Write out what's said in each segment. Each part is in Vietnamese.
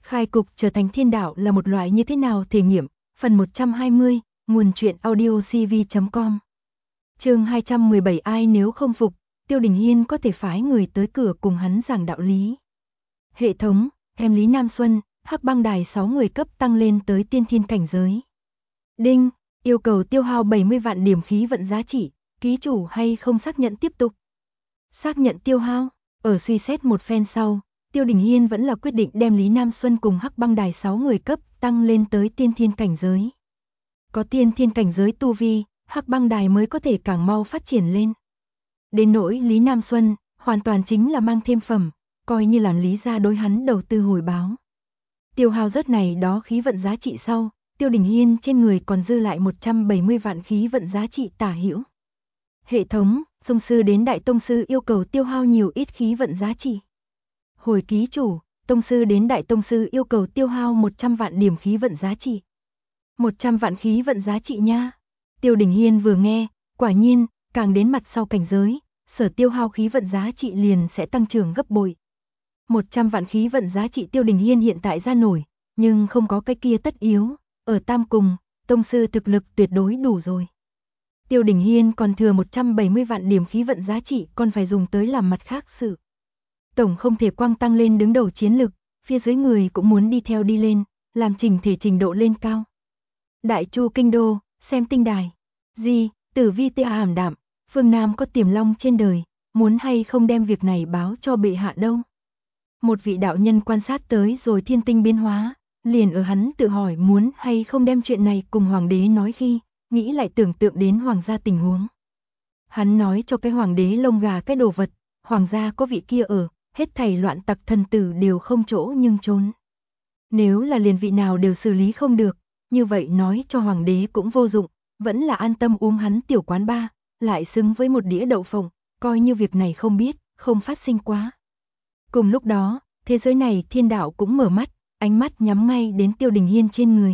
Khai cục trở thành thiên đạo là một loại như thế nào thể nghiệm, phần 120, nguồn truyện audio cv.com. Chương 217 ai nếu không phục, Tiêu Đình Hiên có thể phái người tới cửa cùng hắn giảng đạo lý. Hệ thống, em Lý Nam Xuân, Hắc Băng Đài 6 người cấp tăng lên tới tiên thiên cảnh giới. Đinh, yêu cầu tiêu hao 70 vạn điểm khí vận giá trị, ký chủ hay không xác nhận tiếp tục. Xác nhận tiêu hao, ở suy xét một phen sau, Tiêu Đình Hiên vẫn là quyết định đem Lý Nam Xuân cùng Hắc Băng Đài 6 người cấp tăng lên tới tiên thiên cảnh giới. Có tiên thiên cảnh giới tu vi, Hắc Băng Đài mới có thể càng mau phát triển lên. Đến nỗi Lý Nam Xuân, hoàn toàn chính là mang thêm phẩm, coi như làm Lý gia đối hắn đầu tư hồi báo. Tiêu hao rất này đó khí vận giá trị sau, Tiêu Đình Hiên trên người còn dư lại 170 vạn khí vận giá trị tả hữu. Hệ thống, tông sư đến đại tông sư yêu cầu tiêu hao nhiều ít khí vận giá trị. Hồi ký chủ, tông sư đến đại tông sư yêu cầu tiêu hao 100 vạn điểm khí vận giá trị. 100 vạn khí vận giá trị nha. Tiêu Đình Hiên vừa nghe, quả nhiên, càng đến mặt sau cảnh giới, sở tiêu hao khí vận giá trị liền sẽ tăng trưởng gấp bội. 100 vạn khí vận giá trị Tiêu Đình Hiên hiện tại ra nổi, nhưng không có cái kia tất yếu, ở tam cùng, tông sư thực lực tuyệt đối đủ rồi. Tiêu Đình Hiên còn thừa 170 vạn điểm khí vận giá trị còn phải dùng tới làm mặt khác sự. Tổng không thể quang tăng lên đứng đầu chiến lực, phía dưới người cũng muốn đi theo đi lên, làm trình độ lên cao. Đại Chu kinh đô, xem tinh đài. Gì, Tử Vi tia ảm đạm, phương Nam có tiềm long trên đời, muốn hay không đem việc này báo cho bệ hạ đâu. Một vị đạo nhân quan sát tới rồi thiên tinh biến hóa, liền ở hắn tự hỏi muốn hay không đem chuyện này cùng hoàng đế nói khi, nghĩ lại tưởng tượng đến hoàng gia tình huống. Hắn nói cho cái hoàng đế lông gà cái đồ vật, hoàng gia có vị kia ở, hết thảy loạn tặc thần tử đều không chỗ nhưng trốn. Nếu là liền vị nào đều xử lý không được, như vậy nói cho hoàng đế cũng vô dụng, vẫn là an tâm uống hắn tiểu quán ba, lại xứng với một đĩa đậu phộng, coi như việc này không biết, không phát sinh quá. Cùng lúc đó, thế giới này thiên đạo cũng mở mắt, ánh mắt nhắm ngay đến Tiêu Đình Hiên trên người.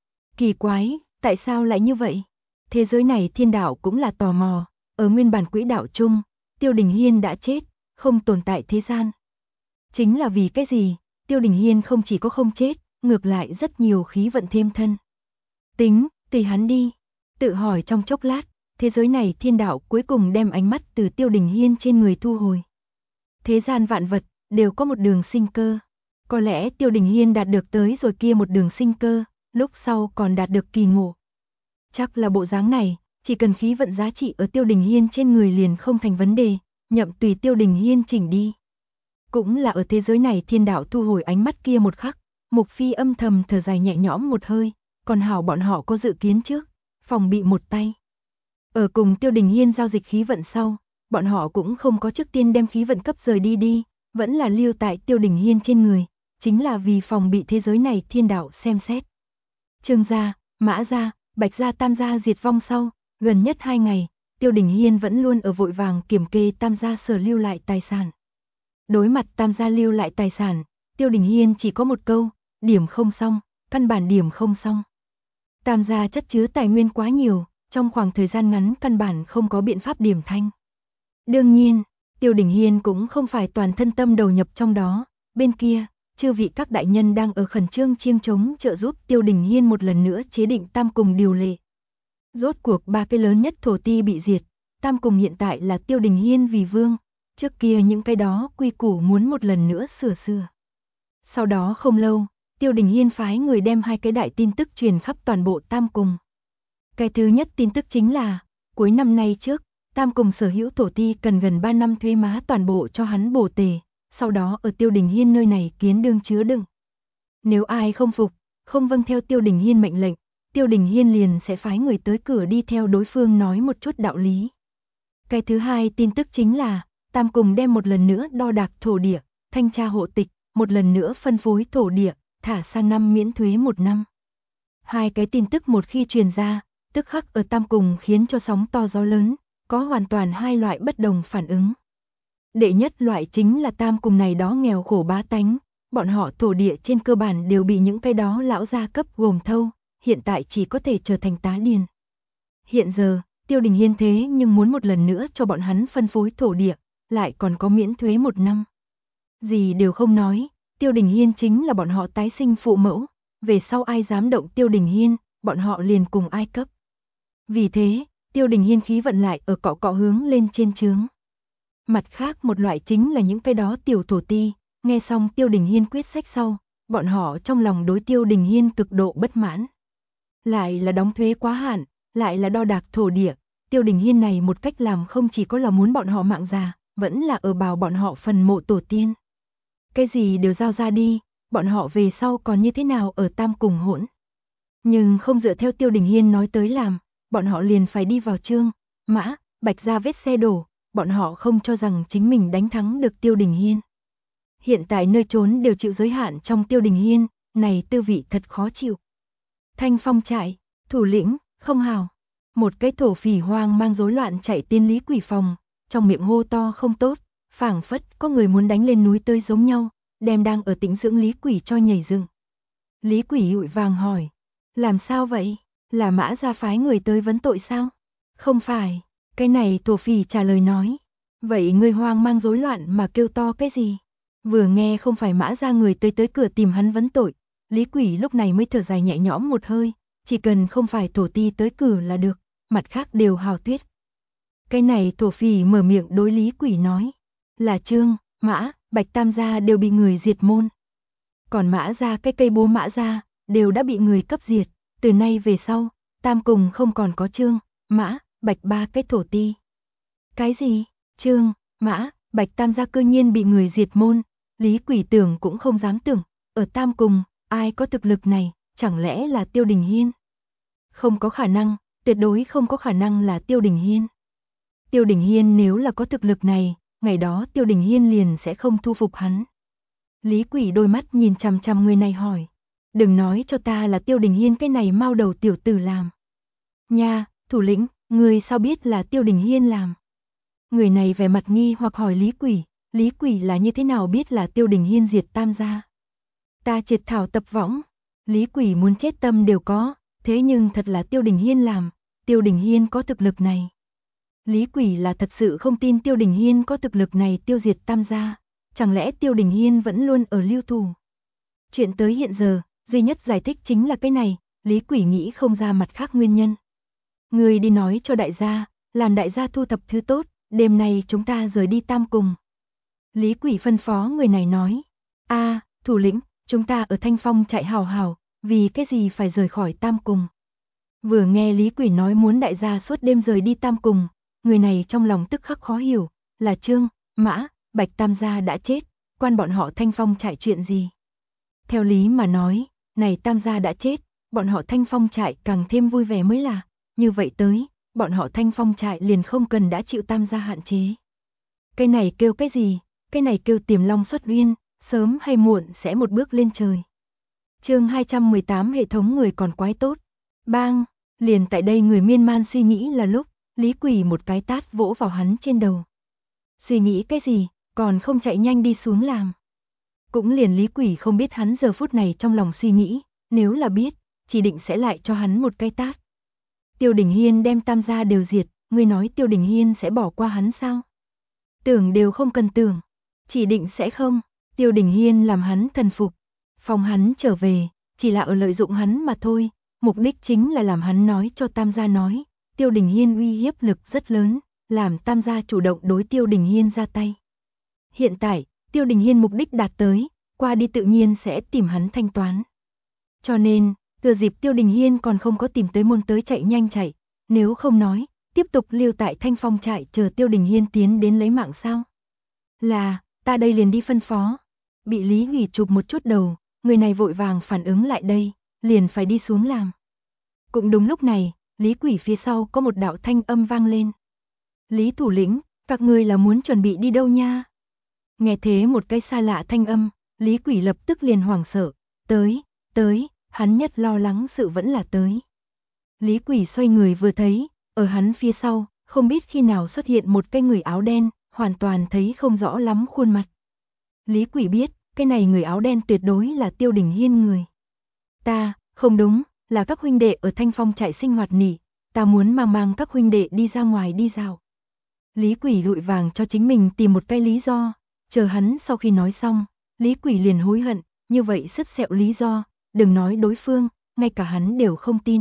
Kỳ quái, tại sao lại như vậy? Thế giới này thiên đạo cũng là tò mò, ở nguyên bản quỹ đạo chung, Tiêu Đình Hiên đã chết, không tồn tại thế gian. Chính là vì cái gì, Tiêu Đình Hiên không chỉ có không chết, ngược lại rất nhiều khí vận thêm thân. Tính, tùy hắn đi. Tự hỏi trong chốc lát, thế giới này thiên đạo cuối cùng đem ánh mắt từ Tiêu Đình Hiên trên người thu hồi. Thế gian vạn vật, đều có một đường sinh cơ. Có lẽ Tiêu Đình Hiên đạt được tới rồi kia một đường sinh cơ, lúc sau còn đạt được kỳ ngộ. Chắc là bộ dáng này, chỉ cần khí vận giá trị ở Tiêu Đình Hiên trên người liền không thành vấn đề, nhậm tùy Tiêu Đình Hiên chỉnh đi. Cũng là ở thế giới này thiên đạo thu hồi ánh mắt kia một khắc, Mục Phi âm thầm thở dài nhẹ nhõm một hơi, còn hảo bọn họ có dự kiến trước, phòng bị một tay. Ở cùng Tiêu Đình Hiên giao dịch khí vận sau, bọn họ cũng không có trước tiên đem khí vận cấp rời đi, vẫn là lưu tại Tiêu Đình Hiên trên người, chính là vì phòng bị thế giới này thiên đạo xem xét. Trương gia, Mã gia, Bạch gia Tam gia diệt vong sau, gần nhất 2 ngày, Tiêu Đình Hiên vẫn luôn ở vội vàng kiểm kê Tam gia sở lưu lại tài sản. Đối mặt Tam gia lưu lại tài sản, Tiêu Đình Hiên chỉ có một câu, điểm không xong, căn bản điểm không xong. Tam gia chất chứa tài nguyên quá nhiều, trong khoảng thời gian ngắn căn bản không có biện pháp điểm thanh. Đương nhiên, Tiêu Đình Hiên cũng không phải toàn thân tâm đầu nhập trong đó, bên kia, chư vị các đại nhân đang ở khẩn trương chiêng trống trợ giúp Tiêu Đình Hiên một lần nữa chế định tam cùng điều lệ. Rốt cuộc 3 cái lớn nhất thổ ti bị diệt, tam cùng hiện tại là Tiêu Đình Hiên vì vương, trước kia những cái đó quy củ muốn một lần nữa sửa. Sau đó không lâu, Tiêu Đình Hiên phái người đem 2 cái đại tin tức truyền khắp toàn bộ tam cùng. Cái thứ nhất tin tức chính là, cuối năm nay trước, tam cùng sở hữu thổ ti cần gần 3 năm thuế má toàn bộ cho hắn bổ tề, sau đó ở Tiêu Đình Hiên nơi này kiến đương chứa đựng. Nếu ai không phục, không vâng theo Tiêu Đình Hiên mệnh lệnh, Tiêu Đình Hiên liền sẽ phái người tới cửa đi theo đối phương nói một chút đạo lý. Cái thứ hai tin tức chính là, tam cùng đem một lần nữa đo đạc thổ địa, thanh tra hộ tịch, một lần nữa phân phối thổ địa, thả sang năm miễn thuế 1 năm. 2 cái tin tức một khi truyền ra, tức khắc ở tam cùng khiến cho sóng to gió lớn, có hoàn toàn 2 loại bất đồng phản ứng. Đệ nhất loại chính là tam cùng này đó nghèo khổ bá tánh, bọn họ thổ địa trên cơ bản đều bị những cái đó lão gia cấp gồm thâu, hiện tại chỉ có thể trở thành tá điền. Hiện giờ, Tiêu Đình Hiên thế nhưng muốn một lần nữa cho bọn hắn phân phối thổ địa, lại còn có miễn thuế 1 năm. Gì đều không nói, Tiêu Đình Hiên chính là bọn họ tái sinh phụ mẫu, về sau ai dám động Tiêu Đình Hiên, bọn họ liền cùng ai cấp. Vì thế, Tiêu Đình Hiên khí vận lại ở cọ cọ hướng lên trên trướng. Mặt khác một loại chính là những cái đó tiểu thổ ti, nghe xong Tiêu Đình Hiên quyết sách sau, bọn họ trong lòng đối Tiêu Đình Hiên cực độ bất mãn. Lại là đóng thuế quá hạn, lại là đo đạc thổ địa, Tiêu Đình Hiên này một cách làm không chỉ có là muốn bọn họ mạng già, vẫn là ở bào bọn họ phần mộ tổ tiên. Cái gì đều giao ra đi, bọn họ về sau còn như thế nào ở tam cùng hỗn. Nhưng không dựa theo Tiêu Đình Hiên nói tới làm, bọn họ liền phải đi vào Trương, Mã, Bạch ra vết xe đổ, bọn họ không cho rằng chính mình đánh thắng được Tiêu Đình Hiên. Hiện tại nơi trốn đều chịu giới hạn trong Tiêu Đình Hiên, này tư vị thật khó chịu. Thanh Phong trại, thủ lĩnh, không hào. Một cái thổ phỉ hoang mang rối loạn chạy tiên Lý Quỷ phòng, trong miệng hô to không tốt, phảng phất có người muốn đánh lên núi tơi giống nhau, đem đang ở tĩnh dưỡng Lý Quỷ cho nhảy dựng. Lý Quỷ hụi vàng hỏi, làm sao vậy? Là Mã gia phái người tới vấn tội sao? Không phải, cái này thổ phỉ trả lời nói. Vậy người hoang mang rối loạn mà kêu to cái gì? Vừa nghe không phải Mã gia người tới cửa tìm hắn vấn tội, Lý Quỷ lúc này mới thở dài nhẹ nhõm một hơi, chỉ cần không phải thổ ti tới cửa là được, mặt khác đều hào tuyết. Cái này thổ phỉ mở miệng đối Lý Quỷ nói, là Trương, Mã, Bạch tam gia đều bị người diệt môn. Còn Mã gia cái cây búa Mã gia đều đã bị người cấp diệt, từ nay về sau, tam cùng không còn có Trương, Mã, Bạch ba cái thổ ti. Cái gì? Trương, Mã, Bạch tam gia cư nhiên bị người diệt môn, Lý Quỷ tưởng cũng không dám tưởng, ở tam cùng, ai có thực lực này, chẳng lẽ là Tiêu Đình Hiên? Không có khả năng, tuyệt đối không có khả năng là Tiêu Đình Hiên. Tiêu Đình Hiên nếu là có thực lực này, ngày đó Tiêu Đình Hiên liền sẽ không thu phục hắn. Lý Quỷ đôi mắt nhìn chằm chằm người này hỏi, đừng nói cho ta là Tiêu Đình Hiên cái này mau đầu tiểu tử làm. Nha, thủ lĩnh, người sao biết là Tiêu Đình Hiên làm? Người này vẻ mặt nghi hoặc hỏi Lý Quỷ là như thế nào biết là Tiêu Đình Hiên diệt tam gia? Ta triệt thảo tập võng, Lý Quỷ muốn chết tâm đều có, thế nhưng thật là Tiêu Đình Hiên làm, Tiêu Đình Hiên có thực lực này. Lý Quỷ là thật sự không tin Tiêu Đình Hiên có thực lực này tiêu diệt tam gia, chẳng lẽ Tiêu Đình Hiên vẫn luôn ở lưu thủ? Chuyện tới hiện giờ, duy nhất giải thích chính là cái này, Lý Quỷ nghĩ không ra mặt khác nguyên nhân. Người đi nói cho đại gia, làm đại gia thu thập thứ tốt, đêm nay chúng ta rời đi tam cùng. Lý Quỷ phân phó người này nói, thủ lĩnh, chúng ta ở Thanh Phong chạy hào hào, vì cái gì phải rời khỏi tam cùng. Vừa nghe Lý Quỷ nói muốn đại gia suốt đêm rời đi tam cùng, người này trong lòng tức khắc khó hiểu, là Trương, Mã, Bạch tam gia đã chết, quan bọn họ Thanh Phong chạy chuyện gì. Theo lý mà nói, này tam gia đã chết, bọn họ Thanh Phong trại càng thêm vui vẻ mới là, như vậy tới, bọn họ Thanh Phong trại liền không cần đã chịu tam gia hạn chế. Cái này kêu cái gì? Cái này kêu Tiềm Long xuất uyên, sớm hay muộn sẽ một bước lên trời. Chương 218 hệ thống người còn quái tốt. Bang, liền tại đây người miên man suy nghĩ là lúc, Lý Quỷ một cái tát vỗ vào hắn trên đầu. Suy nghĩ cái gì, còn không chạy nhanh đi xuống làm. Cũng liền Lý Quỷ không biết hắn giờ phút này trong lòng suy nghĩ, nếu là biết, chỉ định sẽ lại cho hắn một cái tát. Tiêu Đình Hiên đem tam gia đều diệt, ngươi nói Tiêu Đình Hiên sẽ bỏ qua hắn sao? Tưởng đều không cần tưởng, chỉ định sẽ không. Tiêu Đình Hiên làm hắn thần phục, phong hắn trở về, chỉ là ở lợi dụng hắn mà thôi, mục đích chính là làm hắn nói cho tam gia nói, Tiêu Đình Hiên uy hiếp lực rất lớn, làm tam gia chủ động đối Tiêu Đình Hiên ra tay. Hiện tại, Tiêu Đình Hiên mục đích đạt tới, qua đi tự nhiên sẽ tìm hắn thanh toán. Cho nên, thừa dịp Tiêu Đình Hiên còn không có tìm tới môn tới chạy nhanh chạy, nếu không nói, tiếp tục lưu tại Thanh Phong trại chờ Tiêu Đình Hiên tiến đến lấy mạng sao? Là, ta đây liền đi phân phó. Bị Lý Quỷ chụp một chút đầu, người này vội vàng phản ứng lại đây, liền phải đi xuống làm. Cũng đúng lúc này, Lý Quỷ phía sau có một đạo thanh âm vang lên. Lý thủ lĩnh, các ngươi là muốn chuẩn bị đi đâu nha? Nghe thế một cái xa lạ thanh âm, Lý Quỷ lập tức liền hoảng sợ, tới, hắn nhất lo lắng sự vẫn là tới. Lý Quỷ xoay người vừa thấy, ở hắn phía sau, không biết khi nào xuất hiện một cái người áo đen, hoàn toàn thấy không rõ lắm khuôn mặt. Lý Quỷ biết, cái này người áo đen tuyệt đối là Tiêu Đình Hiên người. Không đúng, là các huynh đệ ở Thanh Phong trại sinh hoạt nỉ, ta muốn mang các huynh đệ đi ra ngoài đi dạo. Lý Quỷ vội vàng cho chính mình tìm một cái lý do, chờ hắn sau khi nói xong, Lý Quỷ liền hối hận, như vậy sứt sẹo lý do, đừng nói đối phương, ngay cả hắn đều không tin.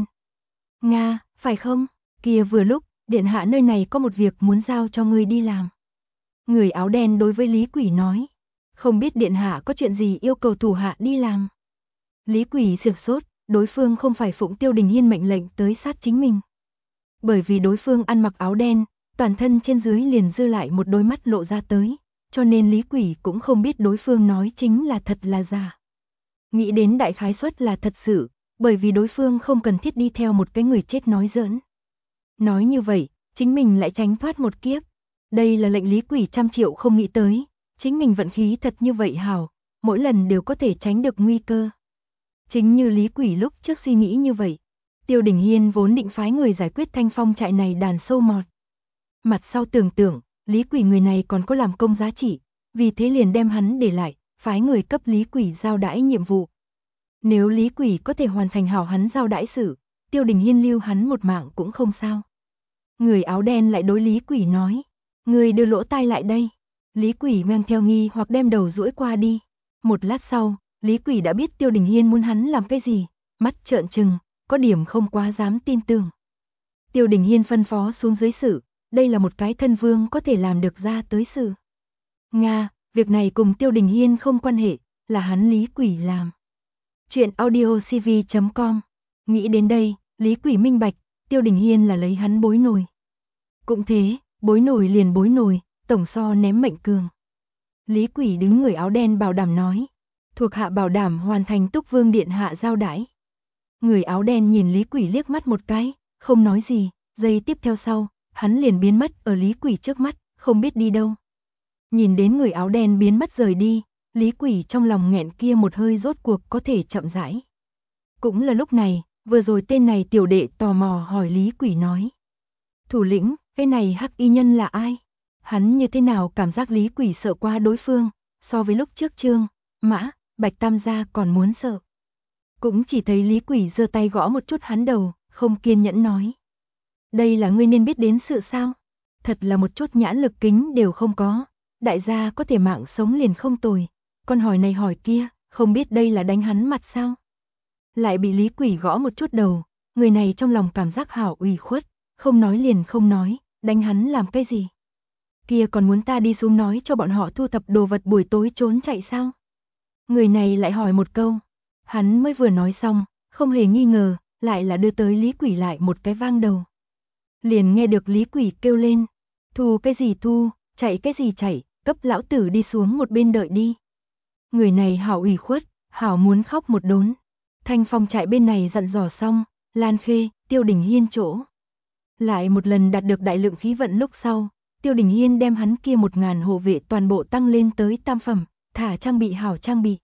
Nga, phải không? Kia vừa lúc, điện hạ nơi này có một việc muốn giao cho ngươi đi làm. Người áo đen đối với Lý Quỷ nói, không biết điện hạ có chuyện gì yêu cầu thủ hạ đi làm. Lý Quỷ sửng sốt, đối phương không phải phụng Tiêu Đình Hiên mệnh lệnh tới sát chính mình. Bởi vì đối phương ăn mặc áo đen, toàn thân trên dưới liền dư lại một đôi mắt lộ ra tới, cho nên Lý Quỷ cũng không biết đối phương nói chính là thật là giả. Nghĩ đến đại khái suất là thật sự, bởi vì đối phương không cần thiết đi theo một cái người chết nói giỡn. Nói như vậy, chính mình lại tránh thoát một kiếp. Đây là lệnh Lý Quỷ trăm triệu không nghĩ tới, chính mình vận khí thật như vậy hảo, mỗi lần đều có thể tránh được nguy cơ. Chính như Lý Quỷ lúc trước suy nghĩ như vậy, Tiêu Đình Hiên vốn định phái người giải quyết Thanh Phong trại này đàn sâu mọt. Mặt sau tưởng tượng, Lý Quỷ người này còn có làm công giá trị, vì thế liền đem hắn để lại, phái người cấp Lý Quỷ giao đãi nhiệm vụ. Nếu Lý Quỷ có thể hoàn thành hảo hắn giao đãi sự, Tiêu Đình Hiên lưu hắn một mạng cũng không sao. Người áo đen lại đối Lý Quỷ nói, người đưa lỗ tai lại đây. Lý Quỷ mang theo nghi hoặc đem đầu duỗi qua đi. Một lát sau, Lý Quỷ đã biết Tiêu Đình Hiên muốn hắn làm cái gì, mắt trợn trừng, có điểm không quá dám tin tưởng. Tiêu Đình Hiên phân phó xuống dưới sự, đây là một cái thân vương có thể làm được ra tới sự. Nga, việc này cùng Tiêu Đình Hiên không quan hệ, là hắn Lý Quỷ làm. Chuyện audiocv.com. Nghĩ đến đây, Lý Quỷ minh bạch, Tiêu Đình Hiên là lấy hắn bối nổi. Cũng thế, bối nổi liền bối nổi, tổng so ném mệnh cường. Lý Quỷ đứng người áo đen bảo đảm nói, thuộc hạ bảo đảm hoàn thành Túc Vương điện hạ giao đãi. Người áo đen nhìn Lý Quỷ liếc mắt một cái, không nói gì, giây tiếp theo sau, hắn liền biến mất ở Lý Quỷ trước mắt, không biết đi đâu. Nhìn đến người áo đen biến mất rời đi, Lý Quỷ trong lòng nghẹn kia một hơi rốt cuộc có thể chậm rãi. Cũng là lúc này, vừa rồi tên này tiểu đệ tò mò hỏi Lý Quỷ nói. Thủ lĩnh, cái này hắc y nhân là ai? Hắn như thế nào cảm giác Lý Quỷ sợ qua đối phương, so với lúc trước Trương, Mã, Bạch Tam gia còn muốn sợ. Cũng chỉ thấy Lý Quỷ giơ tay gõ một chút hắn đầu, không kiên nhẫn nói. Đây là ngươi nên biết đến sự sao? Thật là một chút nhãn lực kính đều không có, đại gia có thể mạng sống liền không tồi, con hỏi này hỏi kia, không biết đây là đánh hắn mặt sao? Lại bị Lý Quỷ gõ một chút đầu, người này trong lòng cảm giác hảo ủy khuất, không nói liền không nói, đánh hắn làm cái gì? Kia còn muốn ta đi xuống nói cho bọn họ thu thập đồ vật buổi tối trốn chạy sao? Người này lại hỏi một câu, hắn mới vừa nói xong, không hề nghi ngờ, lại là đưa tới Lý Quỷ lại một cái vang đầu. Liền nghe được Lý Quỷ kêu lên, thu cái gì thu, chạy cái gì chạy, cấp lão tử đi xuống một bên đợi đi. Người này hảo ủy khuất, hảo muốn khóc một đốn. Thanh Phong trại bên này dặn dò xong, Lan Khê, Tiêu Đình Hiên chỗ. Lại một lần đạt được đại lượng khí vận lúc sau, Tiêu Đình Hiên đem hắn kia 1000 hộ vệ toàn bộ tăng lên tới tam phẩm, thả trang bị hảo trang bị.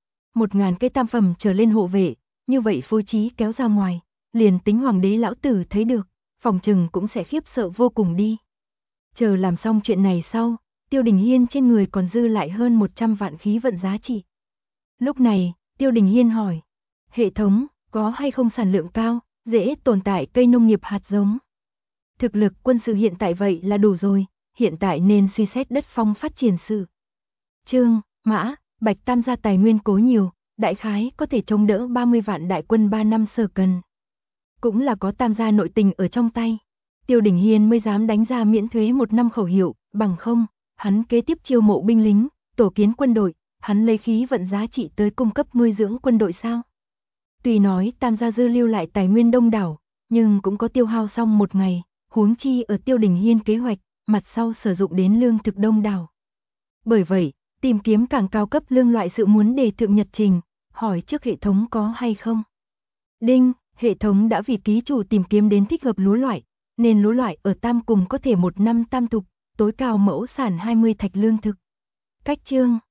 1000 cái tam phẩm trở lên hộ vệ, như vậy phối trí kéo ra ngoài, liền tính hoàng đế lão tử thấy được, phòng trừng cũng sẽ khiếp sợ vô cùng đi. Chờ làm xong chuyện này sau, Tiêu Đình Hiên trên người còn dư lại hơn 100 vạn khí vận giá trị. Lúc này, Tiêu Đình Hiên hỏi, hệ thống, có hay không sản lượng cao, dễ tồn tại cây nông nghiệp hạt giống? Thực lực quân sự hiện tại vậy là đủ rồi, hiện tại nên suy xét đất phong phát triển sự. Trương, Mã, Bạch Tam gia tài nguyên cố nhiều, đại khái có thể chống đỡ 30 vạn đại quân 3 năm sở cần. Cũng là có Tam gia nội tình ở trong tay. Tiêu Đình Hiên mới dám đánh ra miễn thuế 1 năm khẩu hiệu, bằng không, hắn kế tiếp chiêu mộ binh lính, tổ kiến quân đội, hắn lấy khí vận giá trị tới cung cấp nuôi dưỡng quân đội sao? Tuy nói Tam gia dư lưu lại tài nguyên đông đảo, nhưng cũng có tiêu hao xong một ngày, huống chi ở Tiêu Đình Hiên kế hoạch, mặt sau sử dụng đến lương thực đông đảo. Bởi vậy, tìm kiếm càng cao cấp lương loại sự muốn đề thượng nhật trình, hỏi trước hệ thống có hay không. Đinh, hệ thống đã vì ký chủ tìm kiếm đến thích hợp lúa loại, nên lúa loại ở Tam cùng có thể 1 năm tam thục, tối cao mẫu sản 20 thạch lương thực. Cách chương